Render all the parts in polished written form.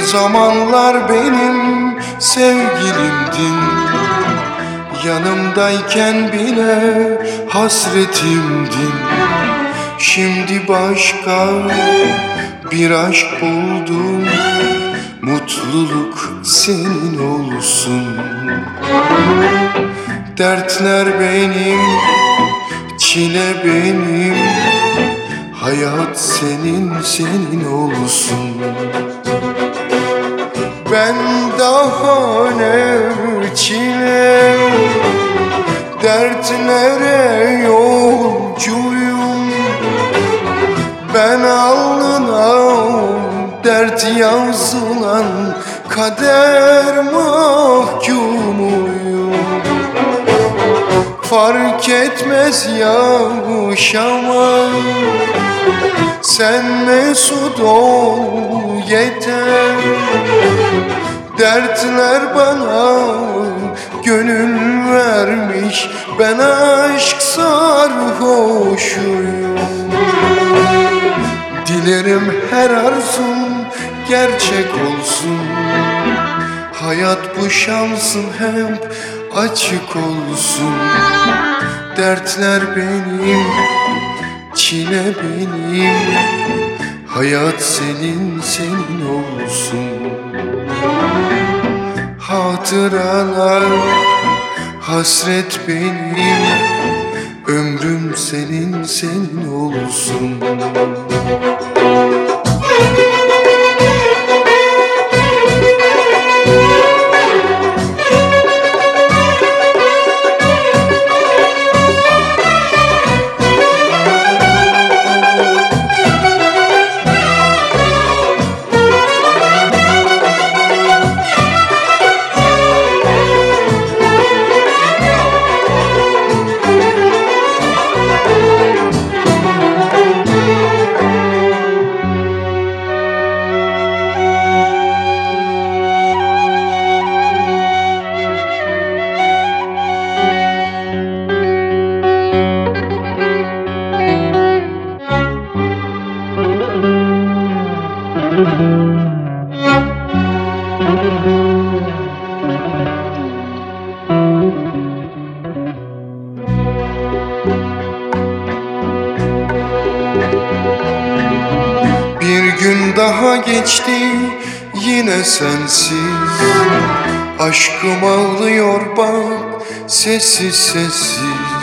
zamanlar benim sevgilimdin. Yanımdayken bile hasretimdin. Şimdi başka bir aşk buldum, mutluluk senin olsun. Dertler benim, çile benim, hayat senin, senin olsun. Ben daha ne çile, dertlere yolcuyum. Ben alnına dert yazılan kader mahkumuyum. Fark etmez yaşamak, sen mesut ol yeter. Dertler bana gönül vermiş, ben aşk sarhoşuyum. Dilerim her arzum gerçek olsun, hayat bu şansın hep açık olsun. Dertler benim, çile benim, hayat senin, senin olsun. Hatıralar, hasret benim, ömrüm senin, senin olsun. Bir gün daha geçti yine sensiz. Aşkım ağlıyor bak sessiz sessiz.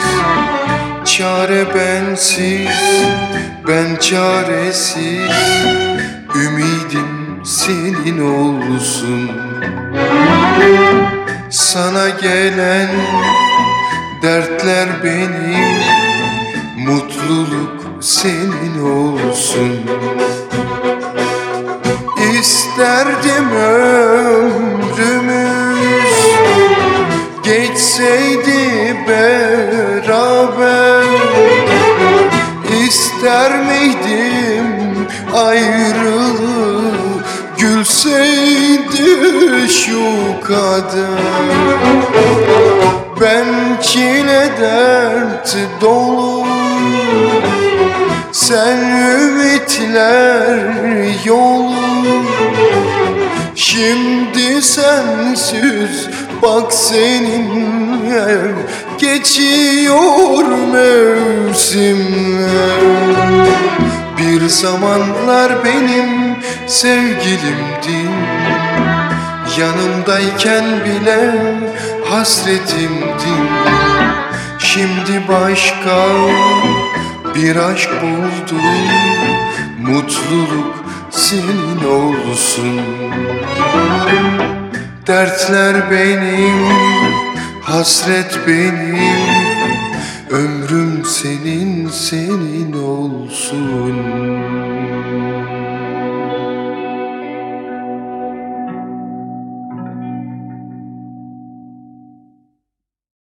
Çare bensiz, ben çaresiz. Ümidim senin olsun. Sana gelen dertler benim, mutluluk senin olsun. İsterdim ömrümüz geçseydi beraber. İster miydim ayrılığı gülseydi şu kader. Ben çile dert dolu, sen ümitler yolu. Şimdi sensiz bak seninle geçiyor mevsimler. Bir zamanlar benim sevgilimdin. Yanımdayken bile hasretimdin. Şimdi başka bir aşk buldum, mutluluk senin olsun. Dertler benim, hasret benim, ömrüm senin, senin olsun.